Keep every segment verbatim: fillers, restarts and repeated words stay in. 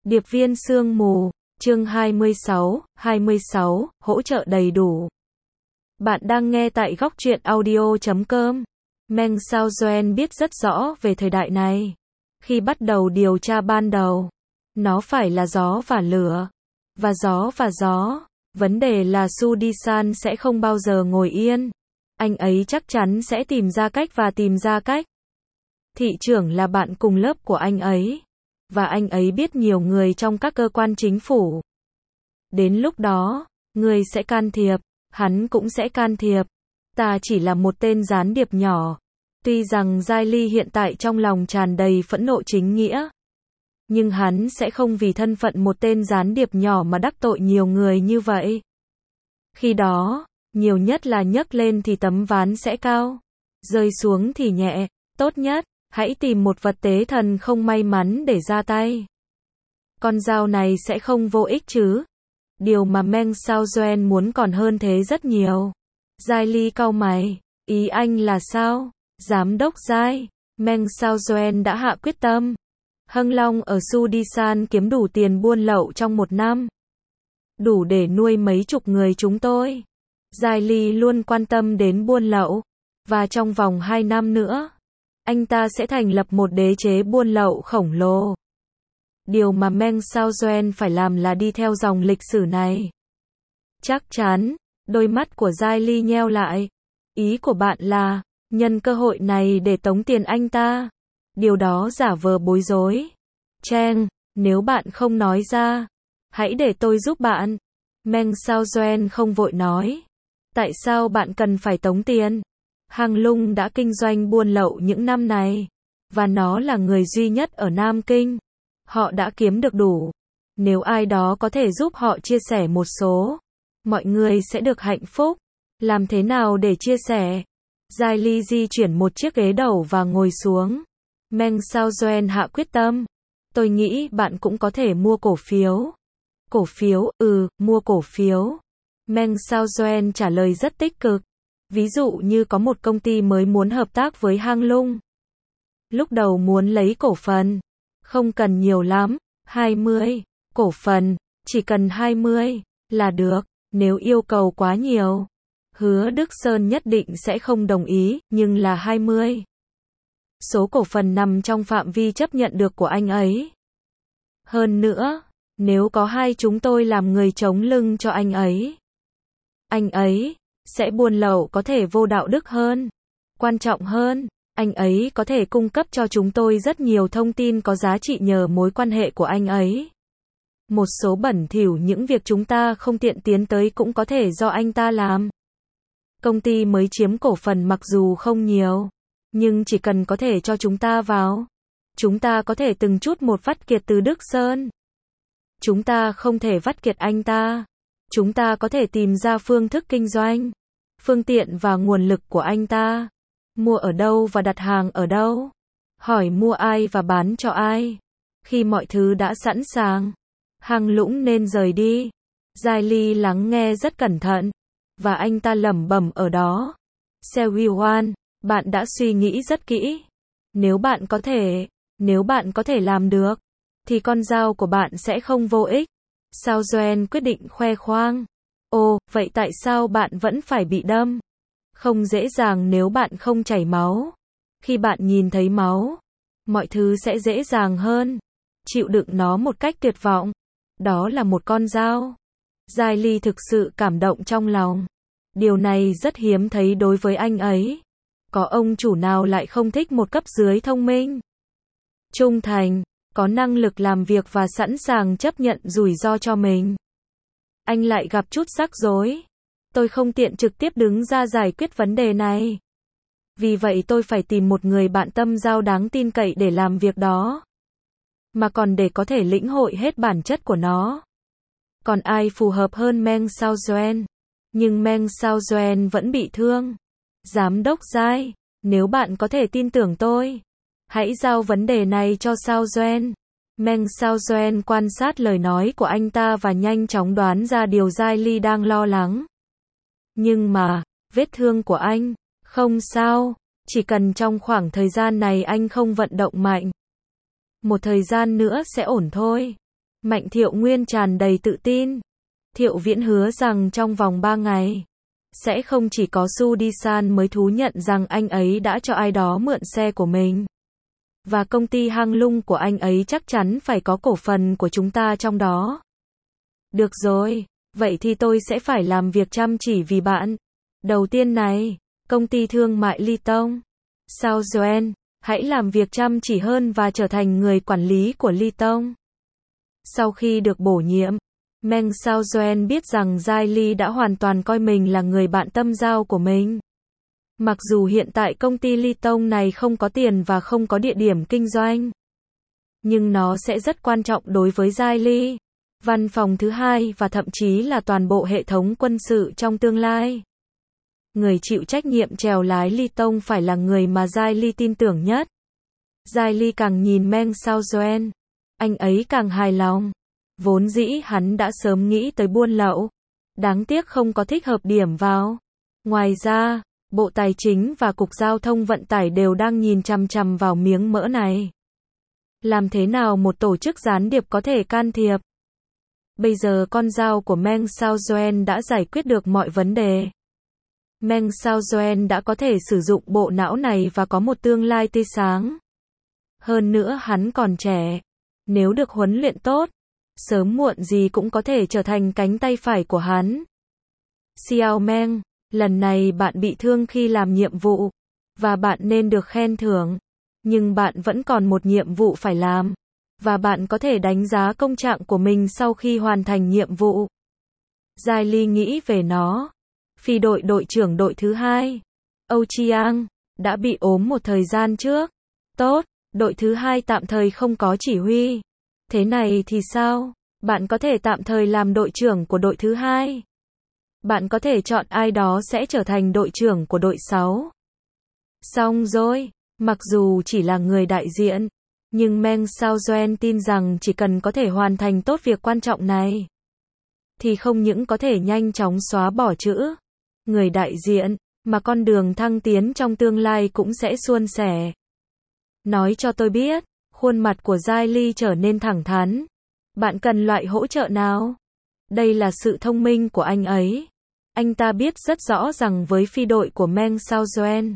Điệp viên sương mù, chương hai mươi sáu, hai mươi sáu, hỗ trợ đầy đủ. Bạn đang nghe tại góc truyện audio chấm com. Meng Xiaozuan biết rất rõ về thời đại này. Khi bắt đầu điều tra ban đầu, nó phải là gió và lửa. Và gió và gió. Vấn đề là Su Di-san sẽ không bao giờ ngồi yên. Anh ấy chắc chắn sẽ tìm ra cách và tìm ra cách. Thị trưởng là bạn cùng lớp của anh ấy. Và anh ấy biết nhiều người trong các cơ quan chính phủ. Đến lúc đó, người sẽ can thiệp, hắn cũng sẽ can thiệp. Ta chỉ là một tên gián điệp nhỏ. Tuy rằng Giai Ly hiện tại trong lòng tràn đầy phẫn nộ chính nghĩa. Nhưng hắn sẽ không vì thân phận một tên gián điệp nhỏ mà đắc tội nhiều người như vậy. Khi đó, nhiều nhất là nhấc lên thì tấm ván sẽ cao. Rơi xuống thì nhẹ. Tốt nhất, hãy tìm một vật tế thần không may mắn để ra tay. Con dao này sẽ không vô ích chứ. Điều mà Meng Xiaozuan muốn còn hơn thế rất nhiều. Giai Ly cau mày. Ý anh là sao? Giám đốc Giai. Meng Xiaozuan đã hạ quyết tâm. Hâng Long ở Su Di-san kiếm đủ tiền buôn lậu trong một năm. Đủ để nuôi mấy chục người chúng tôi. Giai Ly luôn quan tâm đến buôn lậu. Và trong vòng hai năm nữa, anh ta sẽ thành lập một đế chế buôn lậu khổng lồ. Điều mà Meng Xiaozuan phải làm là đi theo dòng lịch sử này. Chắc chắn, đôi mắt của Giai Ly nheo lại. Ý của bạn là, nhân cơ hội này để tống tiền anh ta. Điều đó giả vờ bối rối. Cheng, nếu bạn không nói ra, hãy để tôi giúp bạn. Meng Xiaozuan không vội nói. Tại sao bạn cần phải tống tiền? Hang Lung đã kinh doanh buôn lậu những năm này. Và nó là người duy nhất ở Nam Kinh. Họ đã kiếm được đủ. Nếu ai đó có thể giúp họ chia sẻ một số, mọi người sẽ được hạnh phúc. Làm thế nào để chia sẻ? Giai Ly di chuyển một chiếc ghế đầu và ngồi xuống. Meng Xiaozuan hạ quyết tâm. Tôi nghĩ bạn cũng có thể mua cổ phiếu. Cổ phiếu, ừ, mua cổ phiếu. Meng Xiaozuan trả lời rất tích cực. Ví dụ như có một công ty mới muốn hợp tác với Hang Lung. Lúc đầu muốn lấy cổ phần. Không cần nhiều lắm, hai mươi. Cổ phần, chỉ cần hai mươi, là được. Nếu yêu cầu quá nhiều, Hứa Đức Sơn nhất định sẽ không đồng ý, nhưng là hai mươi. Số cổ phần nằm trong phạm vi chấp nhận được của anh ấy. Hơn nữa, nếu có hai chúng tôi làm người chống lưng cho anh ấy, anh ấy sẽ buôn lậu có thể vô đạo đức hơn. Quan trọng hơn, anh ấy có thể cung cấp cho chúng tôi rất nhiều thông tin có giá trị nhờ mối quan hệ của anh ấy. Một số bẩn thỉu những việc chúng ta không tiện tiến tới cũng có thể do anh ta làm. Công ty mới chiếm cổ phần mặc dù không nhiều, nhưng chỉ cần có thể cho chúng ta vào, chúng ta có thể từng chút một vắt kiệt từ Đức Sơn. Chúng ta không thể vắt kiệt anh ta. Chúng ta có thể tìm ra phương thức kinh doanh, phương tiện và nguồn lực của anh ta. Mua ở đâu và đặt hàng ở đâu. Hỏi mua ai và bán cho ai. Khi mọi thứ đã sẵn sàng, Hang Lũng nên rời đi. Giai Ly lắng nghe rất cẩn thận. Và anh ta lẩm bẩm ở đó. Seo Wi-wan, bạn đã suy nghĩ rất kỹ. Nếu bạn có thể, nếu bạn có thể làm được, thì con dao của bạn sẽ không vô ích. Xiaozuan quyết định khoe khoang. Ồ, vậy tại sao bạn vẫn phải bị đâm? Không dễ dàng nếu bạn không chảy máu. Khi bạn nhìn thấy máu, mọi thứ sẽ dễ dàng hơn. Chịu đựng nó một cách tuyệt vọng. Đó là một con dao. Giai Ly thực sự cảm động trong lòng. Điều này rất hiếm thấy đối với anh ấy. Có ông chủ nào lại không thích một cấp dưới thông minh, trung thành, có năng lực làm việc và sẵn sàng chấp nhận rủi ro cho mình. Anh lại gặp chút rắc rối. Tôi không tiện trực tiếp đứng ra giải quyết vấn đề này. Vì vậy tôi phải tìm một người bạn tâm giao đáng tin cậy để làm việc đó. Mà còn để có thể lĩnh hội hết bản chất của nó. Còn ai phù hợp hơn Meng Xiaozuan? Nhưng Meng Xiaozuan vẫn bị thương. Giám đốc Giai, nếu bạn có thể tin tưởng tôi, hãy giao vấn đề này cho Xiaozuan. Meng Xiaozuan quan sát lời nói của anh ta và nhanh chóng đoán ra điều Giai Ly đang lo lắng. Nhưng mà, vết thương của anh, không sao, chỉ cần trong khoảng thời gian này anh không vận động mạnh. Một thời gian nữa sẽ ổn thôi. Mạnh Thiệu Nguyên tràn đầy tự tin. Thiệu Viễn hứa rằng trong vòng ba ngày, sẽ không chỉ có Su Đi-san mới thú nhận rằng anh ấy đã cho ai đó mượn xe của mình. Và công ty Hang Lung của anh ấy chắc chắn phải có cổ phần của chúng ta trong đó. Được rồi, vậy thì tôi sẽ phải làm việc chăm chỉ vì bạn. Đầu tiên này, công ty thương mại Ly Tông. Sao Joen, hãy làm việc chăm chỉ hơn và trở thành người quản lý của Ly Tông. Sau khi được bổ nhiệm, Meng Sao Joen biết rằng Giai Ly đã hoàn toàn coi mình là người bạn tâm giao của mình. Mặc dù hiện tại công ty Ly Tông này không có tiền và không có địa điểm kinh doanh, nhưng nó sẽ rất quan trọng đối với Giai Ly, văn phòng thứ hai và thậm chí là toàn bộ hệ thống quân sự trong tương lai. Người chịu trách nhiệm chèo lái Ly Tông phải là người mà Giai Ly tin tưởng nhất. Giai Ly càng nhìn Meng Sao Joen, anh ấy càng hài lòng. Vốn dĩ hắn đã sớm nghĩ tới buôn lậu. Đáng tiếc không có thích hợp điểm vào. Ngoài ra, Bộ Tài chính và Cục Giao thông Vận tải đều đang nhìn chằm chằm vào miếng mỡ này. Làm thế nào một tổ chức gián điệp có thể can thiệp? Bây giờ con dao của Meng Sao Joen đã giải quyết được mọi vấn đề. Meng Sao Joen đã có thể sử dụng bộ não này và có một tương lai tươi sáng. Hơn nữa hắn còn trẻ. Nếu được huấn luyện tốt, sớm muộn gì cũng có thể trở thành cánh tay phải của hắn. Xiao Meng, lần này bạn bị thương khi làm nhiệm vụ, và bạn nên được khen thưởng. Nhưng bạn vẫn còn một nhiệm vụ phải làm, và bạn có thể đánh giá công trạng của mình sau khi hoàn thành nhiệm vụ. Giai Ly nghĩ về nó. Phi đội đội trưởng đội thứ hai, Âu Chiang, đã bị ốm một thời gian trước. Tốt, đội thứ hai tạm thời không có chỉ huy. Thế này thì sao? Bạn có thể tạm thời làm đội trưởng của đội thứ hai. Bạn có thể chọn ai đó sẽ trở thành đội trưởng của đội sáu. Xong rồi, mặc dù chỉ là người đại diện, nhưng Meng Sao Joen tin rằng chỉ cần có thể hoàn thành tốt việc quan trọng này, thì không những có thể nhanh chóng xóa bỏ chữ người đại diện, mà con đường thăng tiến trong tương lai cũng sẽ suôn sẻ. Nói cho tôi biết, khuôn mặt của Giai Ly trở nên thẳng thắn. Bạn cần loại hỗ trợ nào? Đây là sự thông minh của anh ấy. Anh ta biết rất rõ rằng với phi đội của Meng Sao Joen,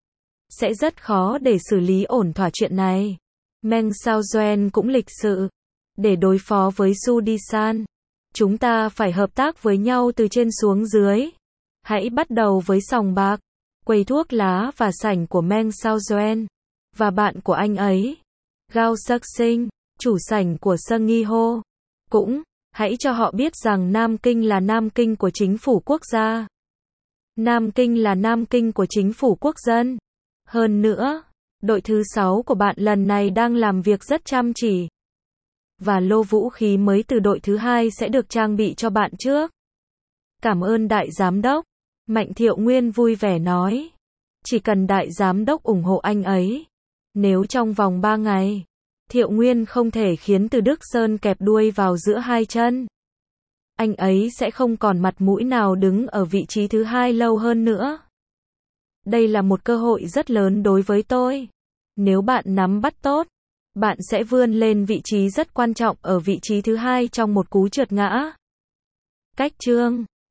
sẽ rất khó để xử lý ổn thỏa chuyện này. Meng Sao Joen cũng lịch sự. Để đối phó với Su Đi-san, chúng ta phải hợp tác với nhau từ trên xuống dưới. Hãy bắt đầu với sòng bạc, quầy thuốc lá và sảnh của Meng Sao Joen, và bạn của anh ấy, Gao Sắc Sinh, chủ sảnh của Sân Nghi Hô. Cũng, hãy cho họ biết rằng Nam Kinh là Nam Kinh của chính phủ quốc gia. Nam Kinh là Nam Kinh của chính phủ quốc dân. Hơn nữa, đội thứ sáu của bạn lần này đang làm việc rất chăm chỉ. Và lô vũ khí mới từ đội thứ hai sẽ được trang bị cho bạn trước. Cảm ơn đại giám đốc. Mạnh Thiệu Nguyên vui vẻ nói. Chỉ cần đại giám đốc ủng hộ anh ấy. Nếu trong vòng ba ngày, Thiệu Nguyên không thể khiến Từ Đức Sơn kẹp đuôi vào giữa hai chân, anh ấy sẽ không còn mặt mũi nào đứng ở vị trí thứ hai lâu hơn nữa. Đây là một cơ hội rất lớn đối với tôi. Nếu bạn nắm bắt tốt, bạn sẽ vươn lên vị trí rất quan trọng ở vị trí thứ hai trong một cú trượt ngã. Cách chương